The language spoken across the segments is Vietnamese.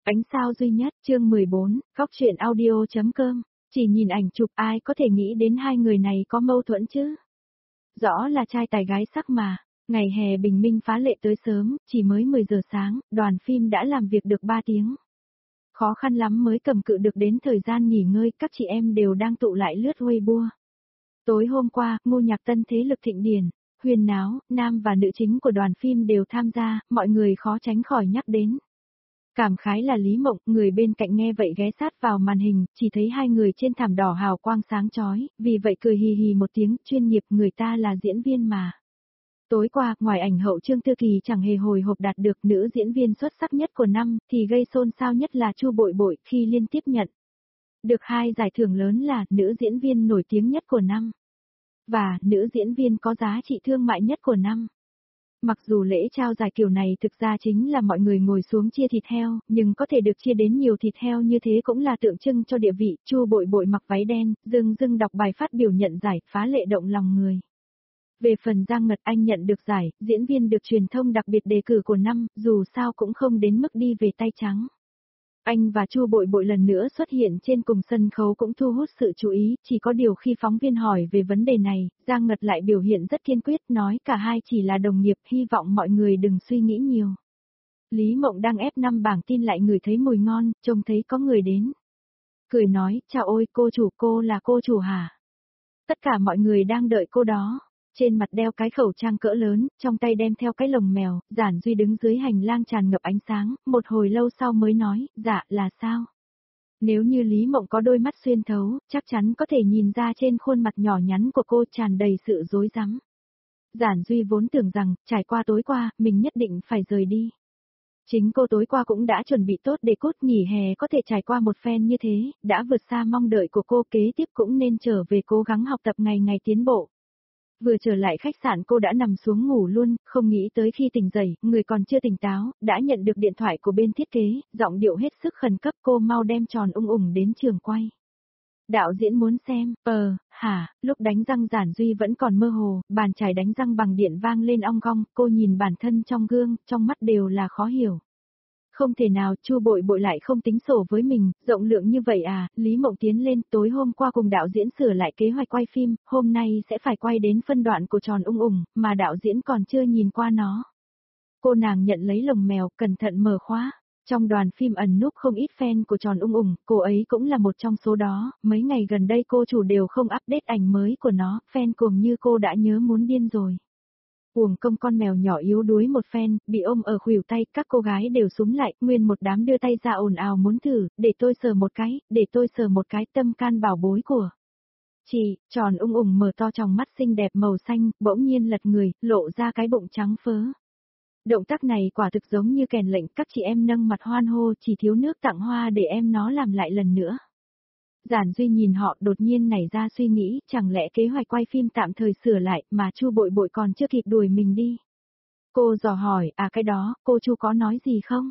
Ánh sao duy nhất, chương 14, góc truyện audio.com. Chỉ nhìn ảnh chụp ai có thể nghĩ đến hai người này có mâu thuẫn chứ? Rõ là trai tài gái sắc mà. Ngày hè bình minh phá lệ tới sớm, chỉ mới 10 giờ sáng, đoàn phim đã làm việc được 3 tiếng. Khó khăn lắm mới cầm cự được đến thời gian nghỉ ngơi, các chị em đều đang tụ lại lướt Weibo. Tối hôm qua, ngô nhạc tân thế lực thịnh điển, huyền náo, nam và nữ chính của đoàn phim đều tham gia, mọi người khó tránh khỏi nhắc đến. Cảm khái là Lý Mộng, người bên cạnh nghe vậy ghé sát vào màn hình, chỉ thấy hai người trên thảm đỏ hào quang sáng chói, vì vậy cười hì hì một tiếng, chuyên nghiệp, người ta là diễn viên mà. Tối qua, ngoài ảnh hậu Trương Tư Kỳ chẳng hề hồi hộp đạt được nữ diễn viên xuất sắc nhất của năm, thì gây xôn xao nhất là Chu Bội Bội khi liên tiếp nhận được 2 giải thưởng lớn là nữ diễn viên nổi tiếng nhất của năm và nữ diễn viên có giá trị thương mại nhất của năm. Mặc dù lễ trao giải kiểu này thực ra chính là mọi người ngồi xuống chia thịt heo, nhưng có thể được chia đến nhiều thịt heo như thế cũng là tượng trưng cho địa vị. Chu Bội Bội mặc váy đen, dưng dưng đọc bài phát biểu nhận giải, phá lệ động lòng người. Về phần Giang Ngật Anh nhận được giải, diễn viên được truyền thông đặc biệt đề cử của năm, dù sao cũng không đến mức đi về tay trắng. Anh và Chu Bội Bội lần nữa xuất hiện trên cùng sân khấu cũng thu hút sự chú ý, chỉ có điều khi phóng viên hỏi về vấn đề này, Giang Ngật lại biểu hiện rất kiên quyết, nói cả hai chỉ là đồng nghiệp, hy vọng mọi người đừng suy nghĩ nhiều. Lý Mộng đang ép 5 bảng tin lại ngửi thấy mùi ngon, trông thấy có người đến. Cười nói, chào ôi cô chủ, cô là cô chủ hả? Tất cả mọi người đang đợi cô đó. Trên mặt đeo cái khẩu trang cỡ lớn, trong tay đem theo cái lồng mèo, Giản Duy đứng dưới hành lang tràn ngập ánh sáng, một hồi lâu sau mới nói, dạ là sao? Nếu như Lý Mộng có đôi mắt xuyên thấu, chắc chắn có thể nhìn ra trên khuôn mặt nhỏ nhắn của cô tràn đầy sự rối rắm. Giản Duy vốn tưởng rằng, trải qua tối qua, mình nhất định phải rời đi. Chính cô tối qua cũng đã chuẩn bị tốt để cốt nghỉ hè có thể trải qua một phen như thế, đã vượt xa mong đợi của cô, kế tiếp cũng nên trở về cố gắng học tập ngày ngày tiến bộ. Vừa trở lại khách sạn cô đã nằm xuống ngủ luôn, không nghĩ tới khi tỉnh dậy, người còn chưa tỉnh táo, đã nhận được điện thoại của bên thiết kế, giọng điệu hết sức khẩn cấp, cô mau đem Tròn Ung Ủng đến trường quay. Đạo diễn muốn xem, lúc đánh răng Giản Duy vẫn còn mơ hồ, bàn chải đánh răng bằng điện vang lên ong gong, cô nhìn bản thân trong gương, trong mắt đều là khó hiểu. Không thể nào, Chu Bội Bội lại không tính sổ với mình, rộng lượng như vậy à? Lý Mộng tiến lên, tối hôm qua cùng đạo diễn sửa lại kế hoạch quay phim, hôm nay sẽ phải quay đến phân đoạn của Tròn Ung Ủng, mà đạo diễn còn chưa nhìn qua nó. Cô nàng nhận lấy lồng mèo, cẩn thận mở khóa. Trong đoàn phim ẩn núp không ít fan của Tròn Ung Ủng, cô ấy cũng là một trong số đó, mấy ngày gần đây cô chủ đều không update ảnh mới của nó, fan cuồng như cô đã nhớ muốn điên rồi. Uổng công con mèo nhỏ yếu đuối một phen, bị ôm ở khuỷu tay, các cô gái đều súng lại, nguyên một đám đưa tay ra ồn ào muốn thử, để tôi sờ một cái, để tôi sờ một cái, tâm can bảo bối của. Chị, Tròn Ung Ủng mở to tròng mắt xinh đẹp màu xanh, bỗng nhiên lật người, lộ ra cái bụng trắng phớ. Động tác này quả thực giống như kèn lệnh, các chị em nâng mặt hoan hô, chỉ thiếu nước tặng hoa để em nó làm lại lần nữa. Giản Duy nhìn họ đột nhiên nảy ra suy nghĩ, chẳng lẽ kế hoạch quay phim tạm thời sửa lại mà Chu Bội Bội còn chưa kịp đuổi mình đi. Cô dò hỏi, cái đó, cô Chu có nói gì không?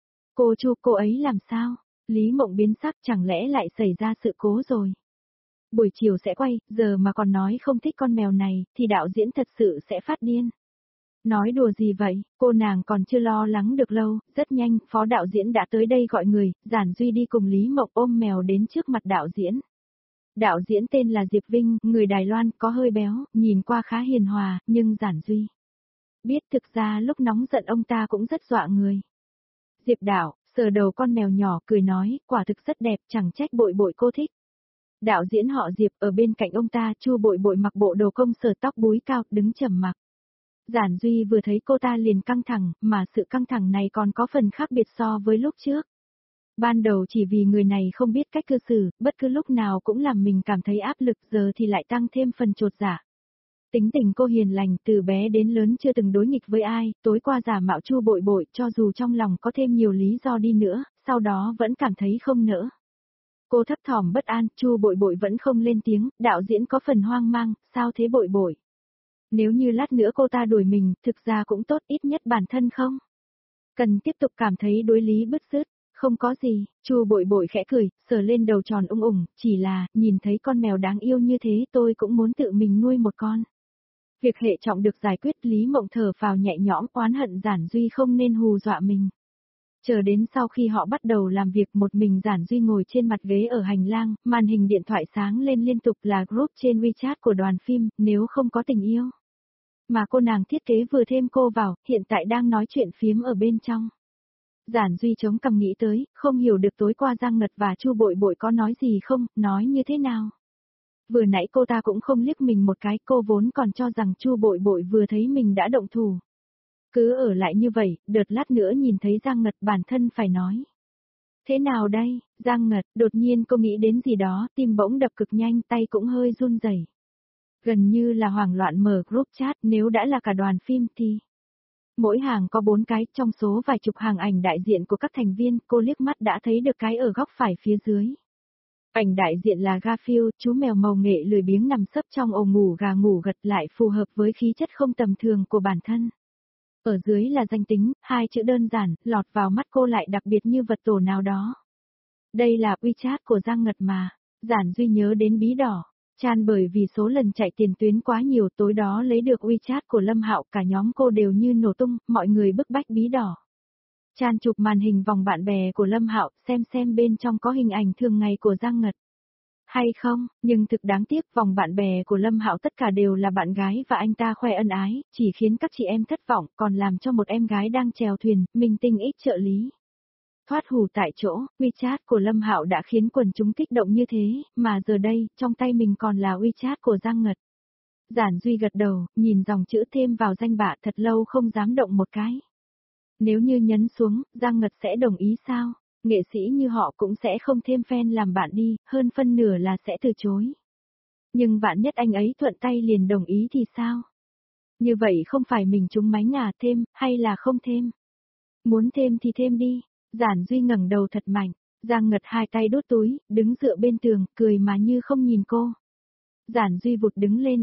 Cô Chu, cô ấy làm sao? Lý Mộng biến sắc, chẳng lẽ lại xảy ra sự cố rồi? Buổi chiều sẽ quay, giờ mà còn nói không thích con mèo này, thì đạo diễn thật sự sẽ phát điên. Nói đùa gì vậy, cô nàng còn chưa lo lắng được lâu, rất nhanh, phó đạo diễn đã tới đây gọi người, Giản Duy đi cùng Lý Mộng ôm mèo đến trước mặt đạo diễn. Đạo diễn tên là Diệp Vinh, người Đài Loan, có hơi béo, nhìn qua khá hiền hòa, nhưng Giản Duy biết thực ra lúc nóng giận ông ta cũng rất dọa người. Diệp đạo, sờ đầu con mèo nhỏ, cười nói, quả thực rất đẹp, chẳng trách Bội Bội cô thích. Đạo diễn họ Diệp ở bên cạnh ông ta, Chu Bội Bội mặc bộ đồ công sở tóc búi cao, đứng trầm mặc. Giản Duy vừa thấy cô ta liền căng thẳng, mà sự căng thẳng này còn có phần khác biệt so với lúc trước. Ban đầu chỉ vì người này không biết cách cư xử, bất cứ lúc nào cũng làm mình cảm thấy áp lực, giờ thì lại tăng thêm phần chột dạ. Tính tình cô hiền lành, từ bé đến lớn chưa từng đối nghịch với ai, tối qua giả mạo Chu Bội Bội, cho dù trong lòng có thêm nhiều lý do đi nữa, sau đó vẫn cảm thấy không nỡ. Cô thấp thỏm bất an, Chu Bội Bội vẫn không lên tiếng, đạo diễn có phần hoang mang, sao thế Bội Bội? Nếu như lát nữa cô ta đuổi mình, thực ra cũng tốt, ít nhất bản thân không cần tiếp tục cảm thấy đối lý bứt rứt. Không có gì, Chu Bội Bội khẽ cười, sờ lên đầu Tròn Ung Ủng, chỉ là, nhìn thấy con mèo đáng yêu như thế tôi cũng muốn tự mình nuôi một con. Việc hệ trọng được giải quyết, Lý Mộng thở phào nhẹ nhõm, oán hận Giản Duy không nên hù dọa mình. Chờ đến sau khi họ bắt đầu làm việc, một mình Giản Duy ngồi trên mặt ghế ở hành lang, màn hình điện thoại sáng lên liên tục là group trên WeChat của đoàn phim, nếu không có tình yêu. Mà cô nàng thiết kế vừa thêm cô vào, hiện tại đang nói chuyện phiếm ở bên trong. Giản Duy chống cằm nghĩ tới, không hiểu được tối qua Giang Ngật và Chu Bội Bội có nói gì không, nói như thế nào. Vừa nãy cô ta cũng không liếc mình một cái, cô vốn còn cho rằng Chu Bội Bội vừa thấy mình đã động thủ. Cứ ở lại như vậy, đợt lát nữa nhìn thấy Giang Ngật bản thân phải nói. Thế nào đây, Giang Ngật, đột nhiên cô nghĩ đến gì đó, tim bỗng đập cực nhanh, tay cũng hơi run rẩy. Gần như là hoảng loạn mở group chat, nếu đã là cả đoàn phim thì... Mỗi hàng có 4 cái, trong số vài chục hàng ảnh đại diện của các thành viên, cô liếc mắt đã thấy được cái ở góc phải phía dưới. Ảnh đại diện là Garfield, chú mèo màu nghệ lười biếng nằm sấp trong ổ ngủ gà ngủ gật lại phù hợp với khí chất không tầm thường của bản thân. Ở dưới là danh tính, 2 chữ đơn giản, lọt vào mắt cô lại đặc biệt như vật tổ nào đó. Đây là WeChat của Giang Ngật mà. Giản Duy nhớ đến bí đỏ. Chan bởi vì số lần chạy tiền tuyến quá nhiều, tối đó lấy được WeChat của Lâm Hạo, cả nhóm cô đều như nổ tung, mọi người bức bách bí đỏ. Chan chụp màn hình vòng bạn bè của Lâm Hạo, xem bên trong có hình ảnh thường ngày của Giang Ngật. Hay không, nhưng thực đáng tiếc vòng bạn bè của Lâm Hạo tất cả đều là bạn gái và anh ta khoe ân ái, chỉ khiến các chị em thất vọng, còn làm cho một em gái đang chèo thuyền, minh tinh ít trợ lý. Thoát hù tại chỗ, WeChat của Lâm Hạo đã khiến quần chúng kích động như thế, mà giờ đây, trong tay mình còn là WeChat của Giang Ngật. Giản Duy gật đầu, nhìn dòng chữ thêm vào danh bạ thật lâu không dám động một cái. Nếu như nhấn xuống, Giang Ngật sẽ đồng ý sao? Nghệ sĩ như họ cũng sẽ không thêm fan làm bạn đi, hơn phân nửa là sẽ từ chối. Nhưng vạn nhất anh ấy thuận tay liền đồng ý thì sao? Như vậy không phải mình trúng mánh à, thêm, hay là không thêm? Muốn thêm thì thêm đi. Giản Duy ngẩng đầu thật mạnh, Giang Ngật 2 tay đút túi, đứng dựa bên tường, cười mà như không nhìn cô. Giản Duy vụt đứng lên,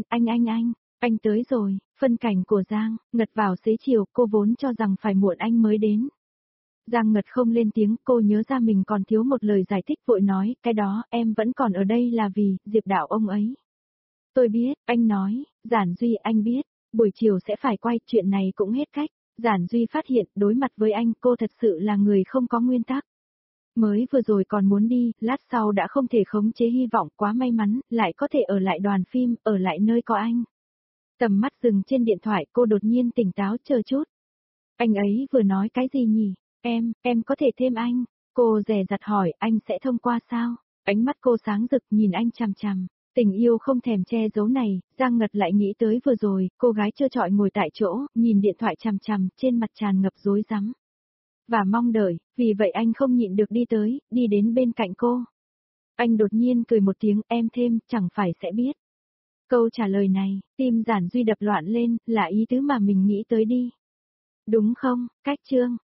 anh tới rồi, phân cảnh của Giang Ngật vào xế chiều, cô vốn cho rằng phải muộn anh mới đến. Giang Ngật không lên tiếng, cô nhớ ra mình còn thiếu một lời giải thích vội nói, cái đó, em vẫn còn ở đây là vì, Diệp Đạo ông ấy. Tôi biết, anh nói, Giản Duy anh biết, buổi chiều sẽ phải quay, chuyện này cũng hết cách. Giản Duy phát hiện, đối mặt với anh, cô thật sự là người không có nguyên tắc. Mới vừa rồi còn muốn đi, lát sau đã không thể khống chế hy vọng, quá may mắn, lại có thể ở lại đoàn phim, ở lại nơi có anh. Tầm mắt dừng trên điện thoại, cô đột nhiên tỉnh táo, chờ chút. Anh ấy vừa nói cái gì nhỉ? Em có thể thêm anh. Cô dè dặt hỏi, anh sẽ thông qua sao? Ánh mắt cô sáng rực nhìn anh chằm chằm. Tình yêu không thèm che giấu này, Giang Ngật lại nghĩ tới vừa rồi, cô gái trơ trọi ngồi tại chỗ, nhìn điện thoại chằm chằm, trên mặt tràn ngập rối rắm. Và mong đợi, vì vậy anh không nhịn được đi tới, đi đến bên cạnh cô. Anh đột nhiên cười một tiếng, em thêm, chẳng phải sẽ biết. Câu trả lời này, tim Giản Duy đập loạn lên, là ý tứ mà mình nghĩ tới đi. Đúng không, cách chương.